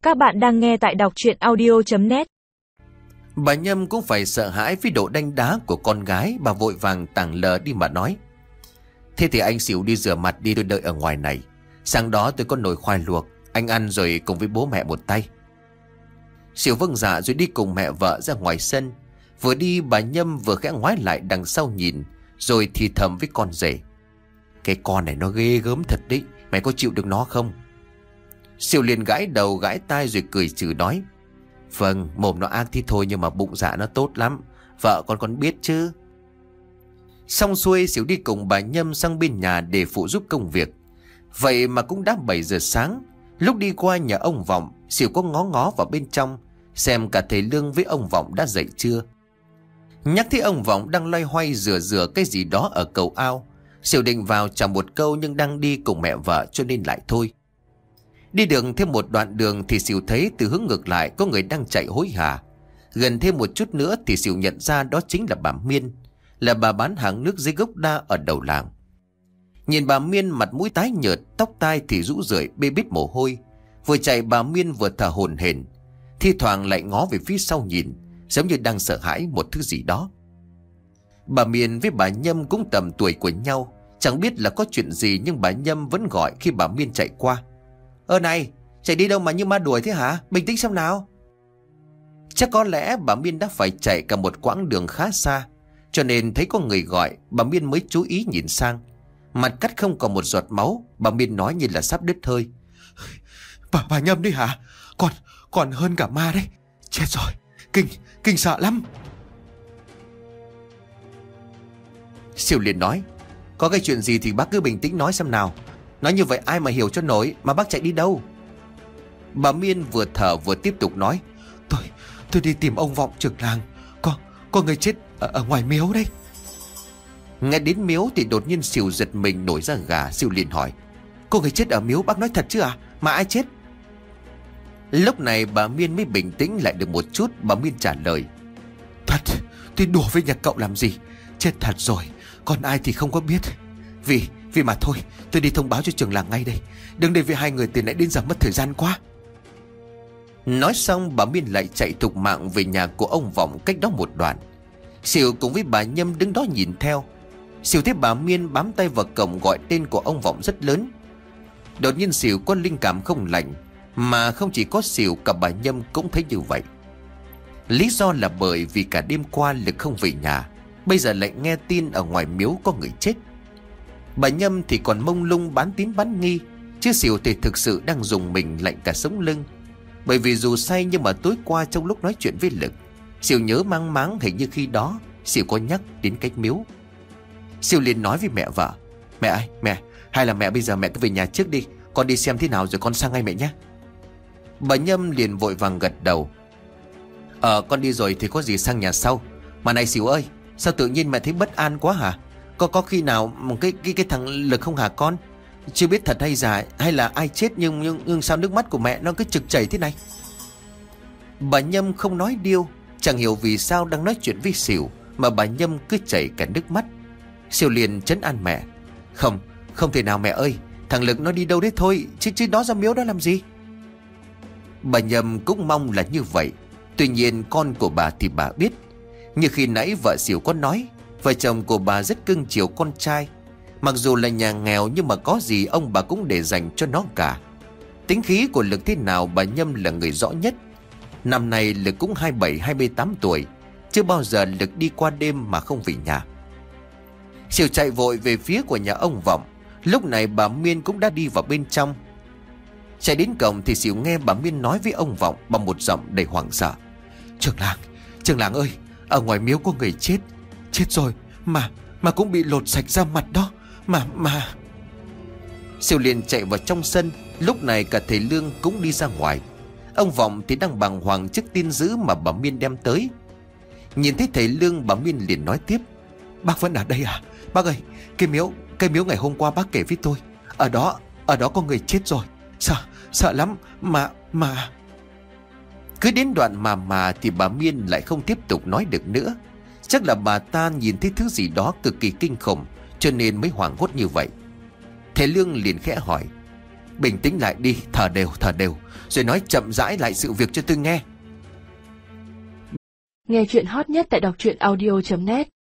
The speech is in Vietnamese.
Các bạn đang nghe tại đọc truyện audio.net. Bà Nhâm cũng phải sợ hãi với độ đanh đá của con gái. Bà vội vàng tảng lờ đi mà nói: Thế thì anh xỉu đi rửa mặt đi, tôi đợi ở ngoài này. Sáng đó tôi có nồi khoai luộc, anh ăn rồi cùng với bố mẹ một tay. Xỉu vâng dạ rồi đi cùng mẹ vợ ra ngoài sân. Vừa đi bà Nhâm vừa khẽ ngoái lại đằng sau nhìn, rồi thì thầm với con rể: Cái con này nó ghê gớm thật đấy, mày có chịu được nó không? Xỉu liền gãi đầu gãi tai rồi cười trừ nói: Vâng, mồm nó ác thì thôi, nhưng mà bụng dạ nó tốt lắm, vợ con còn biết chứ. Xong xuôi, Xỉu đi cùng bà Nhâm sang bên nhà để phụ giúp công việc. Vậy mà cũng đã 7 giờ sáng. Lúc đi qua nhà ông Vọng, Xỉu có ngó ngó vào bên trong xem cả thầy Lương với ông Vọng đã dậy chưa. Nhắc thấy ông Vọng đang loay hoay rửa cái gì đó ở cầu ao, Xỉu định vào chào một câu nhưng đang đi cùng mẹ vợ cho nên lại thôi. Đi được thêm một đoạn đường thì Xỉu thấy từ hướng ngược lại có người đang chạy hối hả. Gần thêm một chút nữa thì Xỉu nhận ra đó chính là bà Miên, là bà bán hàng nước dưới gốc đa ở đầu làng. Nhìn bà Miên mặt mũi tái nhợt, tóc tai thì rũ rượi bê bết mồ hôi. Vừa chạy bà Miên vừa thở hổn hển, thi thoảng lại ngó về phía sau nhìn, giống như đang sợ hãi một thứ gì đó. Bà Miên với bà Nhâm cũng tầm tuổi của nhau, chẳng biết là có chuyện gì nhưng bà Nhâm vẫn gọi khi bà Miên chạy qua: Này, chạy đi đâu mà như ma đuổi thế hả? Bình tĩnh xem nào. Chắc có lẽ bà Miên đã phải chạy cả một quãng đường khá xa, cho nên thấy có người gọi, bà Miên mới chú ý nhìn sang. Mặt cắt không còn một giọt máu, bà Miên nói như là sắp đứt hơi: Bà Nhâm đi hả? Còn hơn cả ma đấy. Chết rồi, kinh sợ lắm. Xỉu liền nói: Có cái chuyện gì thì bác cứ bình tĩnh nói xem nào. Nói như vậy ai mà hiểu cho nổi, mà bác chạy đi đâu? Bà Miên vừa thở vừa tiếp tục nói: Tôi đi tìm ông Vọng trưởng làng. Có người chết ở ngoài miếu đấy. Nghe đến miếu thì đột nhiên Xỉu giật mình nổi da gà. Xỉu liền hỏi: Có người chết ở miếu, bác nói thật chứ à? Mà ai chết? Lúc này bà Miên mới bình tĩnh lại được một chút. Bà Miên trả lời: Thật, tôi đùa với nhà cậu làm gì. Chết thật rồi, còn ai thì không có biết. Vì mà thôi, tôi đi thông báo cho trưởng làng ngay đây. Đừng để vì hai người từ nãy đến giờ mất thời gian quá. Nói xong bà Miên lại chạy thục mạng về nhà của ông Vọng cách đó một đoạn. Xỉu cùng với bà Nhâm đứng đó nhìn theo. Xỉu thấy bà Miên bám tay vào cổng gọi tên của ông Vọng rất lớn. Đột nhiên Xỉu có linh cảm không lành, mà không chỉ có Xỉu, cả bà Nhâm cũng thấy như vậy. Lý do là bởi vì cả đêm qua Lực không về nhà, bây giờ lại nghe tin ở ngoài miếu có người chết. Bà Nhâm thì còn mông lung bán tín bán nghi, chứ Xỉu thì thực sự đang dùng mình lạnh cả sống lưng. Bởi vì dù say nhưng mà tối qua trong lúc nói chuyện với Lực, Xỉu nhớ mang máng hình như khi đó Xỉu có nhắc đến cái miếu. Xỉu liền nói với mẹ vợ: Mẹ ơi, mẹ, hay là mẹ bây giờ mẹ cứ về nhà trước đi, con đi xem thế nào rồi con sang ngay mẹ nhé. Bà Nhâm liền vội vàng gật đầu: Con đi rồi thì có gì sang nhà sau. Mà này Xỉu ơi, sao tự nhiên mẹ thấy bất an quá hả? Có khi nào cái thằng Lực không hả con? Chưa biết thật hay giả, hay là ai chết nhưng sao nước mắt của mẹ nó cứ trực chảy thế này? Bà Nhâm không nói điêu, chẳng hiểu vì sao đang nói chuyện với Xỉu mà bà Nhâm cứ chảy cả nước mắt. Xỉu liền trấn an mẹ: Không thể nào mẹ ơi, thằng Lực nó đi đâu đấy thôi, chứ đó ra miếu đó làm gì. Bà Nhâm cũng mong là như vậy. Tuy nhiên con của bà thì bà biết, như khi nãy vợ Xỉu có nói, vợ chồng của bà rất cưng chiều con trai. Mặc dù là nhà nghèo nhưng mà có gì ông bà cũng để dành cho nó cả. Tính khí của Lực thế nào bà Nhâm là người rõ nhất. Năm nay Lực cũng 27-28 tuổi, chưa bao giờ Lực đi qua đêm mà không về nhà. Xỉu chạy vội về phía của nhà ông Vọng. Lúc này bà Miên cũng đã đi vào bên trong. Chạy đến cổng thì Xỉu nghe bà Miên nói với ông Vọng bằng một giọng đầy hoảng sợ: Trưởng làng ơi, ở ngoài miếu có người chết rồi, mà cũng bị lột sạch da mặt đó, mà. Xỉu liền chạy vào trong sân. Lúc này cả thầy Lương cũng đi ra ngoài. Ông Vọng thì đang bàng hoàng trước tin dữ mà bà Miên đem tới. Nhìn thấy thầy Lương, bà Miên liền nói tiếp: Bác vẫn ở đây à? Bác ơi, cái miếu ngày hôm qua bác kể với tôi, ở đó có người chết rồi. Sợ lắm mà. Cứ đến đoạn mà thì bà Miên lại không tiếp tục nói được nữa. Chắc là bà ta nhìn thấy thứ gì đó cực kỳ kinh khủng, cho nên mới hoảng hốt như vậy. Thầy Lương liền khẽ hỏi: Bình tĩnh lại đi, thở đều, rồi nói chậm rãi lại sự việc cho tôi nghe. Nghe chuyện hot nhất tại đọc truyện audio.net.